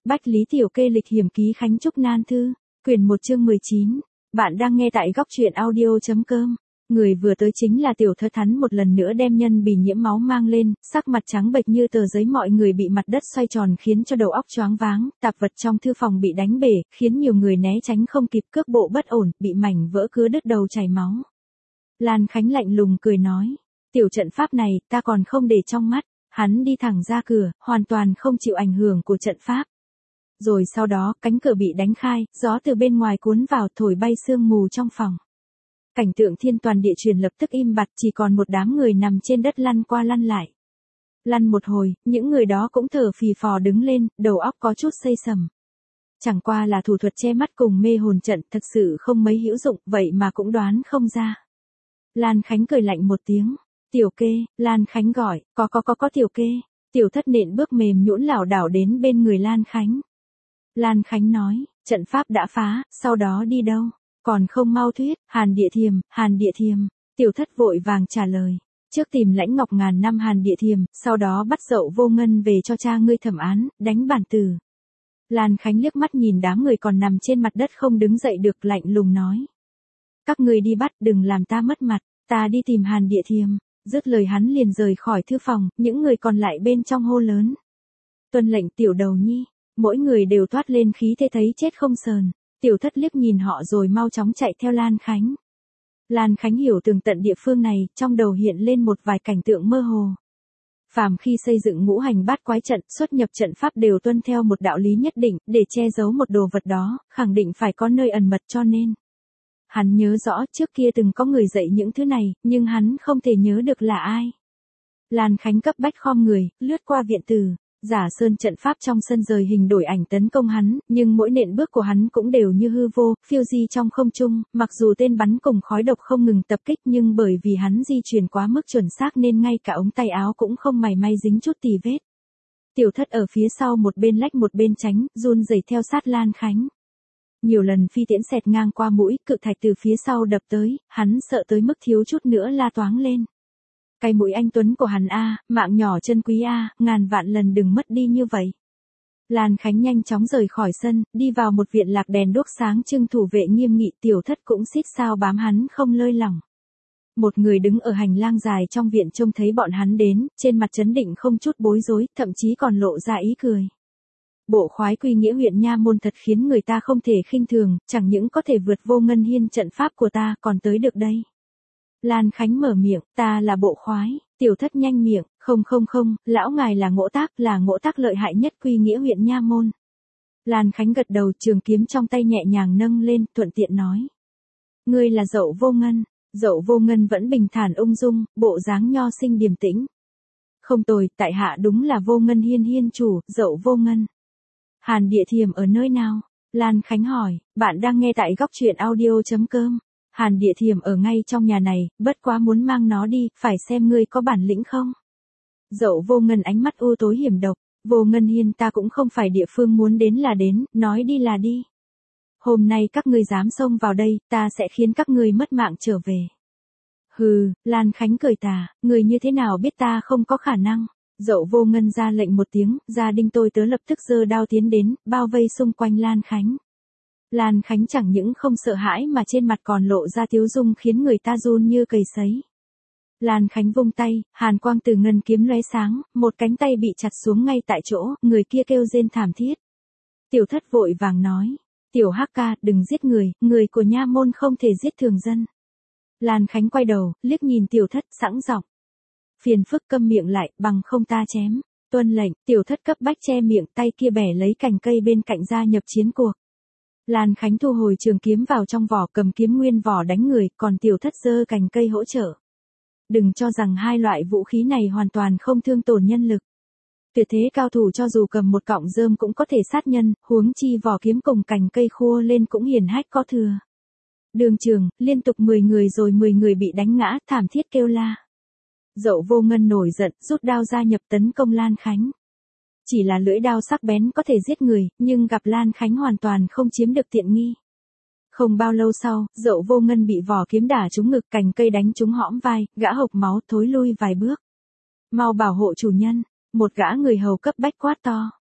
Bách Lý Tiểu Kê lịch hiểm ký Khánh Trúc Nan Thư, quyển 1 chương 19. Bạn đang nghe tại góc truyện audio.com. Người vừa tới chính là Tiểu Thất. Hắn một lần nữa đem nhân bị nhiễm máu mang lên, sắc mặt trắng bệch như tờ giấy, mọi người bị mặt đất xoay tròn khiến cho đầu óc choáng váng, tạp vật trong thư phòng bị đánh bể, khiến nhiều người né tránh không kịp, cước bộ bất ổn, bị mảnh vỡ cứa đứt đầu chảy máu. Lan Khánh lạnh lùng cười nói, tiểu trận pháp này, ta còn không để trong mắt. Hắn đi thẳng ra cửa, hoàn toàn không chịu ảnh hưởng của trận pháp. Rồi sau đó, cánh cửa bị đánh khai, gió từ bên ngoài cuốn vào thổi bay sương mù trong phòng. Cảnh tượng thiên toàn địa chuyển lập tức im bặt, chỉ còn một đám người nằm trên đất lăn qua lăn lại. Lăn một hồi, những người đó cũng thở phì phò đứng lên, đầu óc có chút xây sầm. Chẳng qua là thủ thuật che mắt cùng mê hồn trận, thật sự không mấy hữu dụng, vậy mà cũng đoán không ra. Lan Khánh cười lạnh một tiếng. Tiểu Kê, Lan Khánh gọi, có Tiểu Kê. Tiểu Thất nện bước mềm nhũn lảo đảo đến bên người Lan Khánh. Lan Khánh nói, trận pháp đã phá, sau đó đi đâu? Còn không mau thuyết, Hàn Địa Thiềm. Tiểu Thất vội vàng trả lời, trước tìm Lãnh Ngọc ngàn năm Hàn Địa Thiềm, sau đó bắt Dậu Vô Ngân về cho cha ngươi thẩm án, đánh bản tử. Lan Khánh liếc mắt nhìn đám người còn nằm trên mặt đất không đứng dậy được, lạnh lùng nói. Các ngươi đi bắt, đừng làm ta mất mặt, ta đi tìm Hàn Địa Thiềm. Dứt lời hắn liền rời khỏi thư phòng, những người còn lại bên trong hô lớn. Tuân lệnh Tiểu Đầu Nhi, mỗi người đều toát lên khí thế thấy chết không sờn. Tiểu Thất liếc nhìn họ rồi mau chóng chạy theo Lan Khánh. Lan Khánh hiểu tường tận địa phương này, trong đầu hiện lên một vài cảnh tượng mơ hồ. Phàm khi xây dựng ngũ hành bát quái trận, xuất nhập trận pháp đều tuân theo một đạo lý nhất định, để che giấu một đồ vật đó, khẳng định phải có nơi ẩn mật, cho nên. Hắn nhớ rõ trước kia từng có người dạy những thứ này, nhưng hắn không thể nhớ được là ai. Lan Khánh cấp bách khom người, lướt qua viện tử, giả sơn trận pháp trong sân rời hình đổi ảnh tấn công hắn, nhưng mỗi nện bước của hắn cũng đều như hư vô, phiêu di trong không trung, mặc dù tên bắn cùng khói độc không ngừng tập kích nhưng bởi vì hắn di chuyển quá mức chuẩn xác nên ngay cả ống tay áo cũng không mảy may dính chút tì vết. Tiểu Thất ở phía sau một bên lách một bên tránh, run rẩy theo sát Lan Khánh. Nhiều lần phi tiễn xẹt ngang qua mũi, cự thạch từ phía sau đập tới, hắn sợ tới mức thiếu chút nữa la toáng lên. Cái mũi anh tuấn của hắn a, mạng nhỏ chân quý a, ngàn vạn lần đừng mất đi như vậy. Lan Khánh nhanh chóng rời khỏi sân, đi vào một viện lạc đèn đuốc sáng trưng, thủ vệ nghiêm nghị, Tiểu Thất cũng xít sao bám hắn không lơi lỏng. Một người đứng ở hành lang dài trong viện trông thấy bọn hắn đến, trên mặt trấn định không chút bối rối, thậm chí còn lộ ra ý cười. Bộ khoái Quy Nghĩa huyện Nha Môn thật khiến người ta không thể khinh thường, chẳng những có thể vượt Vô Ngân Hiên trận pháp của ta, còn tới được đây. Lan Khánh mở miệng, ta là bộ khoái. Tiểu Thất nhanh miệng, không, lão ngài là ngỗ tác lợi hại nhất Quy Nghĩa huyện Nha Môn. Lan Khánh gật đầu, trường kiếm trong tay nhẹ nhàng nâng lên, thuận tiện nói. Ngươi là Dậu Vô Ngân. Dậu Vô Ngân vẫn bình thản ung dung, bộ dáng nho sinh điềm tĩnh. Không tồi, tại hạ đúng là Vô Ngân Hiên chủ, Dậu Vô Ngân. Hàn Địa Thiềm ở nơi nào? Lan Khánh hỏi, bạn đang nghe tại góc truyện audio.com. Hàn Địa Thiềm ở ngay trong nhà này, bất quá muốn mang nó đi, phải xem ngươi có bản lĩnh không? Dậu Vô Ngân ánh mắt u tối hiểm độc, Vô Ngân Hiên ta cũng không phải địa phương muốn đến là đến, nói đi là đi. Hôm nay các ngươi dám xông vào đây, ta sẽ khiến các ngươi mất mạng trở về. Hừ, Lan Khánh cười tà, người như thế nào biết ta không có khả năng? Dậu Vô Ngân ra lệnh một tiếng, gia đình tôi tớ lập tức giơ đao tiến đến, bao vây xung quanh Lan Khánh. Lan Khánh chẳng những không sợ hãi mà trên mặt còn lộ ra tiếu dung khiến người ta run như cầy sấy. Lan Khánh vung tay, hàn quang từ ngân kiếm lóe sáng, một cánh tay bị chặt xuống ngay tại chỗ, người kia kêu rên thảm thiết. Tiểu Thất vội vàng nói, Tiểu Hắc ca, đừng giết người của Nha Môn không thể giết thường dân. Lan Khánh quay đầu, liếc nhìn Tiểu Thất, sẵn giọng. Phiền phức, câm miệng lại, bằng không ta chém. Tuân lệnh. Tiểu Thất cấp bách che miệng, tay kia bẻ lấy cành cây bên cạnh gia nhập chiến cuộc. Lan Khánh thu hồi trường kiếm vào trong vỏ, cầm kiếm nguyên vỏ đánh người, còn Tiểu Thất giơ cành cây hỗ trợ. Đừng cho rằng hai loại vũ khí này hoàn toàn không thương tổn nhân lực. Tuyệt thế cao thủ cho dù cầm một cọng rơm cũng có thể sát nhân, huống chi vỏ kiếm cùng cành cây khua lên cũng hiển hách có thừa. Đường trường, liên tục 10 người rồi 10 người bị đánh ngã, thảm thiết kêu la. Dậu Vô Ngân nổi giận, rút đao gia nhập tấn công Lan Khánh. Chỉ là lưỡi đao sắc bén có thể giết người, nhưng gặp Lan Khánh hoàn toàn không chiếm được tiện nghi. Không bao lâu sau, Dậu Vô Ngân bị vỏ kiếm đả trúng ngực, cành cây đánh trúng hõm vai, gã hộc máu thối lui vài bước. Mau bảo hộ chủ nhân, một gã người hầu cấp bách quát to.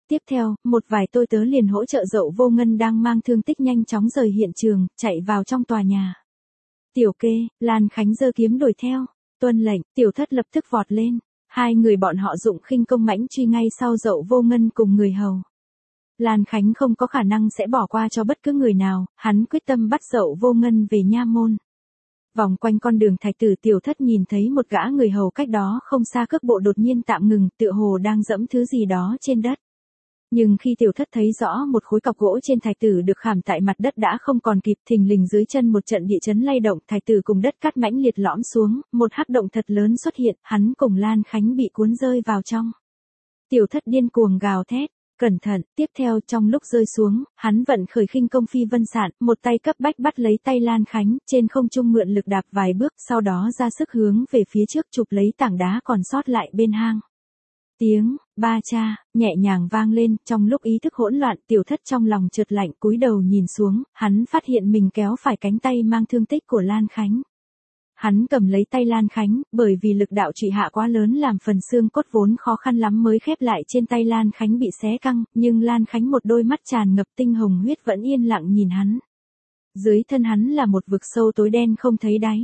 Tiếp theo, một vài tôi tớ liền hỗ trợ Dậu Vô Ngân đang mang thương tích nhanh chóng rời hiện trường, chạy vào trong tòa nhà. Tiểu Kê, Lan Khánh giơ kiếm đuổi theo. Tuân lệnh, Tiểu Thất lập tức vọt lên. Hai người bọn họ dụng khinh công mãnh truy ngay sau Dậu Vô Ngân cùng người hầu. Lan Khánh không có khả năng sẽ bỏ qua cho bất cứ người nào, hắn quyết tâm bắt Dậu Vô Ngân về nha môn. Vòng quanh con đường Thạch Tử, Tiểu Thất nhìn thấy một gã người hầu cách đó không xa cước bộ đột nhiên tạm ngừng, tựa hồ đang dẫm thứ gì đó trên đất. Nhưng khi Tiểu Thất thấy rõ một khối cọc gỗ trên Thạch Tử được khảm tại mặt đất đã không còn kịp, thình lình dưới chân một trận địa chấn lay động, Thạch Tử cùng đất cát mãnh liệt lõm xuống, một hắc động thật lớn xuất hiện, hắn cùng Lan Khánh bị cuốn rơi vào trong. Tiểu Thất điên cuồng gào thét. Cẩn thận, tiếp theo trong lúc rơi xuống, hắn vận khởi khinh công phi vân sạn, một tay cấp bách bắt lấy tay Lan Khánh, trên không trung mượn lực đạp vài bước, sau đó ra sức hướng về phía trước chụp lấy tảng đá còn sót lại bên hang. Tiếng, ba cha, nhẹ nhàng vang lên, trong lúc ý thức hỗn loạn, Tiểu Thất trong lòng chợt lạnh, cúi đầu nhìn xuống, hắn phát hiện mình kéo phải cánh tay mang thương tích của Lan Khánh. Hắn cầm lấy tay Lan Khánh, bởi vì lực đạo trụy hạ quá lớn làm phần xương cốt vốn khó khăn lắm mới khép lại trên tay Lan Khánh bị xé căng, nhưng Lan Khánh một đôi mắt tràn ngập tinh hồng huyết vẫn yên lặng nhìn hắn. Dưới thân hắn là một vực sâu tối đen không thấy đáy.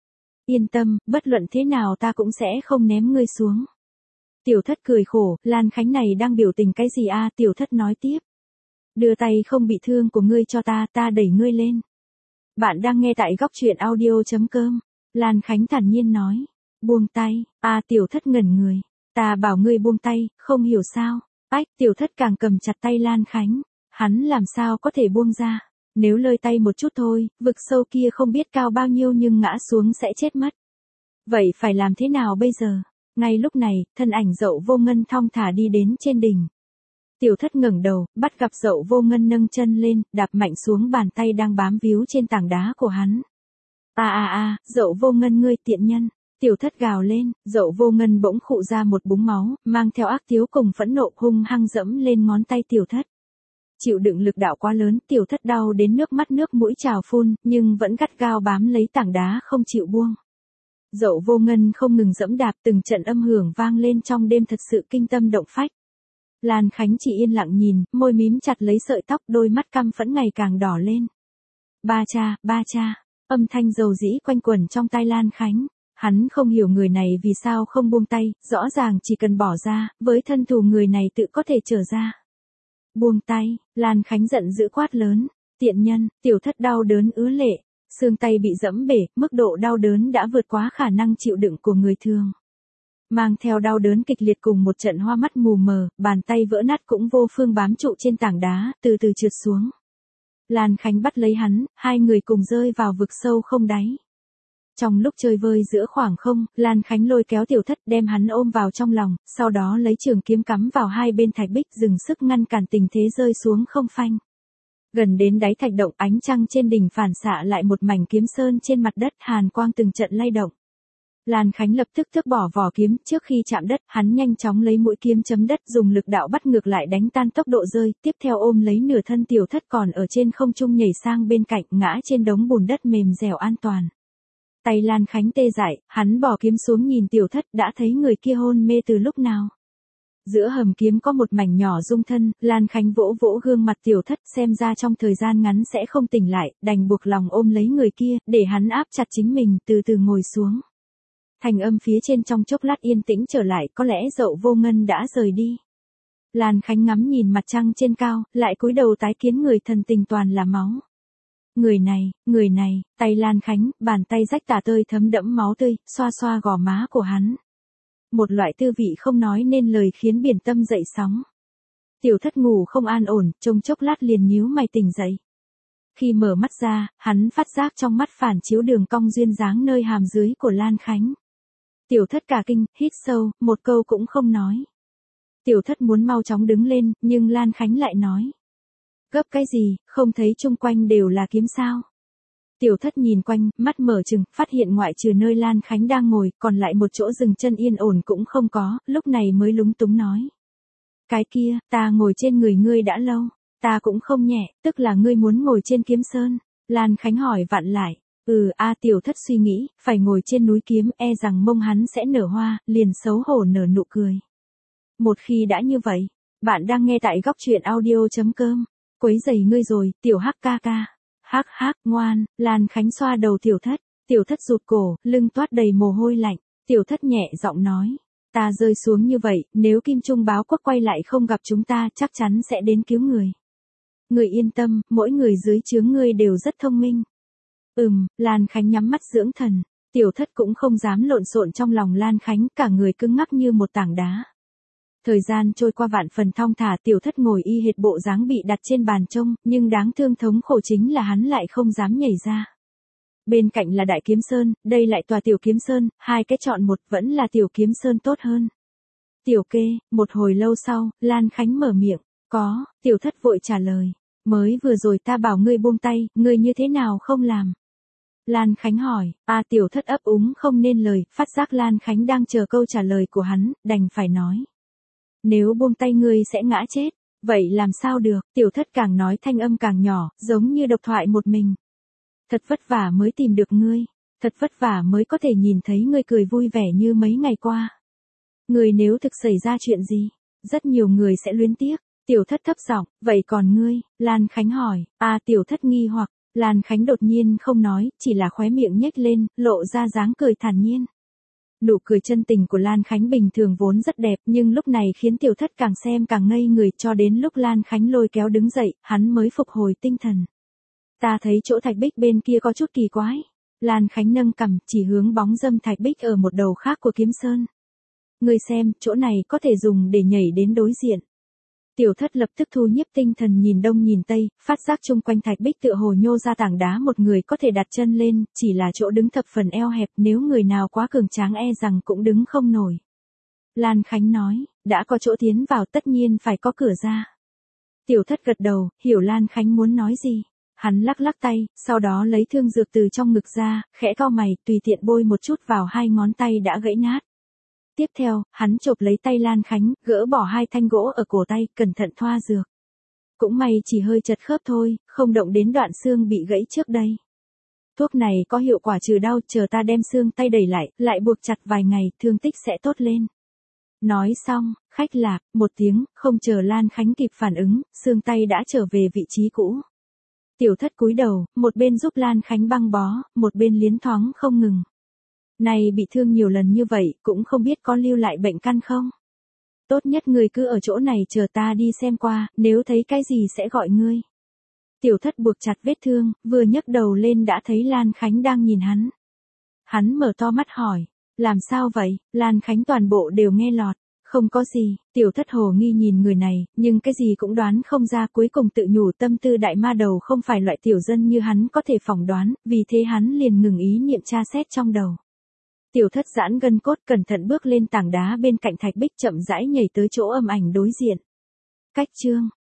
Yên tâm, bất luận thế nào ta cũng sẽ không ném ngươi xuống. Tiểu Thất cười khổ, Lan Khánh này đang biểu tình cái gì a? Tiểu Thất nói tiếp. Đưa tay không bị thương của ngươi cho ta, ta đẩy ngươi lên. Bạn đang nghe tại góc truyện audio.com. Lan Khánh thản nhiên nói. Buông tay, Tiểu Thất ngẩn người. Ta bảo ngươi buông tay, không hiểu sao. Tiểu Thất càng cầm chặt tay Lan Khánh. Hắn làm sao có thể buông ra. Nếu lơi tay một chút thôi, vực sâu kia không biết cao bao nhiêu nhưng ngã xuống sẽ chết mất. Vậy phải làm thế nào bây giờ? Ngay lúc này, thân ảnh Dậu Vô Ngân thong thả đi đến trên đỉnh. Tiểu Thất ngẩng đầu, bắt gặp Dậu Vô Ngân nâng chân lên, đạp mạnh xuống bàn tay đang bám víu trên tảng đá của hắn. Dậu Vô Ngân ngươi tiện nhân. Tiểu Thất gào lên, Dậu Vô Ngân bỗng khụ ra một búng máu, mang theo ác tiếu cùng phẫn nộ hung hăng dẫm lên ngón tay Tiểu Thất. Chịu đựng lực đạo quá lớn, Tiểu Thất đau đến nước mắt nước mũi trào phun, nhưng vẫn gắt gao bám lấy tảng đá không chịu buông. Dậu Vô Ngân không ngừng dẫm đạp, từng trận âm hưởng vang lên trong đêm thật sự kinh tâm động phách. Lan Khánh chỉ yên lặng nhìn, môi mím chặt lấy sợi tóc, đôi mắt căm phẫn ngày càng đỏ lên. Ba cha, âm thanh dầu dĩ quanh quẩn trong tai Lan Khánh. Hắn không hiểu người này vì sao không buông tay, rõ ràng chỉ cần bỏ ra, với thân thủ người này tự có thể trở ra. Buông tay, Lan Khánh giận dữ quát lớn. Tiện nhân, Tiểu Thất đau đớn ứa lệ. Xương tay bị dẫm bể, mức độ đau đớn đã vượt quá khả năng chịu đựng của người thường. Mang theo đau đớn kịch liệt cùng một trận hoa mắt mù mờ, bàn tay vỡ nát cũng vô phương bám trụ trên tảng đá, từ từ trượt xuống. Lan Khánh bắt lấy hắn, hai người cùng rơi vào vực sâu không đáy. Trong lúc chơi vơi giữa khoảng không, Lan Khánh lôi kéo Tiểu Thất đem hắn ôm vào trong lòng, sau đó lấy trường kiếm cắm vào hai bên thạch bích dừng sức ngăn cản tình thế rơi xuống không phanh. Gần đến đáy thạch động, ánh trăng trên đỉnh phản xạ lại một mảnh kiếm sơn trên mặt đất, hàn quang từng trận lay động. Lan Khánh lập tức tước bỏ vỏ kiếm, trước khi chạm đất, hắn nhanh chóng lấy mũi kiếm chấm đất, dùng lực đạo bắt ngược lại đánh tan tốc độ rơi, tiếp theo ôm lấy nửa thân Tiểu Thất còn ở trên không trung nhảy sang bên cạnh, ngã trên đống bùn đất mềm dẻo an toàn. Tay Lan Khánh tê dại, hắn bỏ kiếm xuống nhìn Tiểu Thất, đã thấy người kia hôn mê từ lúc nào. Giữa hầm kiếm có một mảnh nhỏ rung thân, Lan Khánh vỗ vỗ gương mặt Tiểu Thất, xem ra trong thời gian ngắn sẽ không tỉnh lại, đành buộc lòng ôm lấy người kia, để hắn áp chặt chính mình, từ từ ngồi xuống. Thành âm phía trên trong chốc lát yên tĩnh trở lại, có lẽ Dậu Vô Ngân đã rời đi. Lan Khánh ngắm nhìn mặt trăng trên cao, lại cúi đầu tái kiến người thần tình toàn là máu. Người này, tay Lan Khánh, bàn tay rách tả tơi thấm đẫm máu tươi, xoa xoa gò má của hắn. Một loại tư vị không nói nên lời khiến biển tâm dậy sóng. Tiểu Thất ngủ không an ổn, trong chốc lát liền nhíu mày tỉnh dậy. Khi mở mắt ra, hắn phát giác trong mắt phản chiếu đường cong duyên dáng nơi hàm dưới của Lan Khánh. Tiểu Thất cả kinh, hít sâu, một câu cũng không nói. Tiểu Thất muốn mau chóng đứng lên, nhưng Lan Khánh lại nói. Gấp cái gì, không thấy chung quanh đều là kiếm sao? Tiểu Thất nhìn quanh, mắt mở trừng, phát hiện ngoại trừ nơi Lan Khánh đang ngồi, còn lại một chỗ dừng chân yên ổn cũng không có, lúc này mới lúng túng nói. Cái kia, ta ngồi trên người ngươi đã lâu, ta cũng không nhẹ, tức là ngươi muốn ngồi trên kiếm sơn. Lan Khánh hỏi vặn lại. Tiểu Thất suy nghĩ, phải ngồi trên núi kiếm, e rằng mông hắn sẽ nở hoa, liền xấu hổ nở nụ cười. Một khi đã như vậy, Bạn đang nghe tại góc chuyện audio.com. Quấy rầy ngươi rồi, tiểu hắc ca ca. Hắc hắc, ngoan, Lan Khánh xoa đầu tiểu thất. Tiểu thất rụt cổ, lưng toát đầy mồ hôi lạnh. Tiểu thất nhẹ giọng nói. Ta rơi xuống như vậy, nếu Kim Trung báo quốc quay lại không gặp chúng ta chắc chắn sẽ đến cứu người. Người yên tâm, mỗi người dưới trướng ngươi đều rất thông minh. Lan Khánh nhắm mắt dưỡng thần. Tiểu thất cũng không dám lộn xộn trong lòng Lan Khánh, cả người cứng ngắc như một tảng đá. Thời gian trôi qua vạn phần thong thả, tiểu thất ngồi y hệt bộ dáng bị đặt trên bàn trông, nhưng đáng thương thống khổ chính là hắn lại không dám nhảy ra. Bên cạnh là Đại Kiếm Sơn, đây lại tòa Tiểu Kiếm Sơn, hai cái chọn một vẫn là Tiểu Kiếm Sơn tốt hơn. Tiểu kê, một hồi lâu sau, Lan Khánh mở miệng, có, tiểu thất vội trả lời, mới vừa rồi ta bảo ngươi buông tay, ngươi như thế nào không làm? Lan Khánh hỏi, tiểu thất ấp úng không nên lời, phát giác Lan Khánh đang chờ câu trả lời của hắn, đành phải nói. Nếu buông tay ngươi sẽ ngã chết, vậy làm sao được, tiểu thất càng nói thanh âm càng nhỏ, giống như độc thoại một mình. Thật vất vả mới tìm được ngươi, thật vất vả mới có thể nhìn thấy ngươi cười vui vẻ như mấy ngày qua. Ngươi nếu thực xảy ra chuyện gì, rất nhiều người sẽ luyến tiếc. Tiểu thất thấp giọng, vậy còn ngươi? Lan Khánh hỏi, tiểu thất nghi hoặc, Lan Khánh đột nhiên không nói, chỉ là khóe miệng nhếch lên, lộ ra dáng cười thản nhiên. Nụ cười chân tình của Lan Khánh bình thường vốn rất đẹp, nhưng lúc này khiến tiểu thất càng xem càng ngây người, cho đến lúc Lan Khánh lôi kéo đứng dậy, hắn mới phục hồi tinh thần. Ta thấy chỗ thạch bích bên kia có chút kỳ quái. Lan Khánh nâng cằm, chỉ hướng bóng dâm thạch bích ở một đầu khác của Kiếm Sơn. Ngươi xem, chỗ này có thể dùng để nhảy đến đối diện. Tiểu thất lập tức thu nhiếp tinh thần nhìn đông nhìn tây, phát giác chung quanh thạch bích tựa hồ nhô ra tảng đá một người có thể đặt chân lên, chỉ là chỗ đứng thập phần eo hẹp, nếu người nào quá cường tráng e rằng cũng đứng không nổi. Lan Khánh nói, đã có chỗ tiến vào tất nhiên phải có cửa ra. Tiểu thất gật đầu, hiểu Lan Khánh muốn nói gì. Hắn lắc lắc tay, sau đó lấy thương dược từ trong ngực ra, khẽ cau mày, tùy tiện bôi một chút vào hai ngón tay đã gãy nát. Tiếp theo, hắn chộp lấy tay Lan Khánh, gỡ bỏ hai thanh gỗ ở cổ tay, cẩn thận thoa dược. Cũng may chỉ hơi chật khớp thôi, không động đến đoạn xương bị gãy trước đây. Thuốc này có hiệu quả trừ đau, chờ ta đem xương tay đẩy lại buộc chặt vài ngày, thương tích sẽ tốt lên. Nói xong, khách lạc, một tiếng, không chờ Lan Khánh kịp phản ứng, xương tay đã trở về vị trí cũ. Tiểu thất cúi đầu, một bên giúp Lan Khánh băng bó, một bên liến thoáng không ngừng. Này bị thương nhiều lần như vậy, cũng không biết có lưu lại bệnh căn không? Tốt nhất ngươi cứ ở chỗ này chờ ta đi xem qua, nếu thấy cái gì sẽ gọi ngươi. Tiểu thất buộc chặt vết thương, vừa nhấc đầu lên đã thấy Lan Khánh đang nhìn hắn. Hắn mở to mắt hỏi, làm sao vậy? Lan Khánh toàn bộ đều nghe lọt. Không có gì, tiểu thất hồ nghi nhìn người này, nhưng cái gì cũng đoán không ra, cuối cùng tự nhủ tâm tư đại ma đầu không phải loại tiểu dân như hắn có thể phỏng đoán, vì thế hắn liền ngừng ý niệm tra xét trong đầu. Tiểu thất giãn gân cốt, cẩn thận bước lên tảng đá bên cạnh thạch bích, chậm rãi nhảy tới chỗ âm ảnh đối diện. Cách chương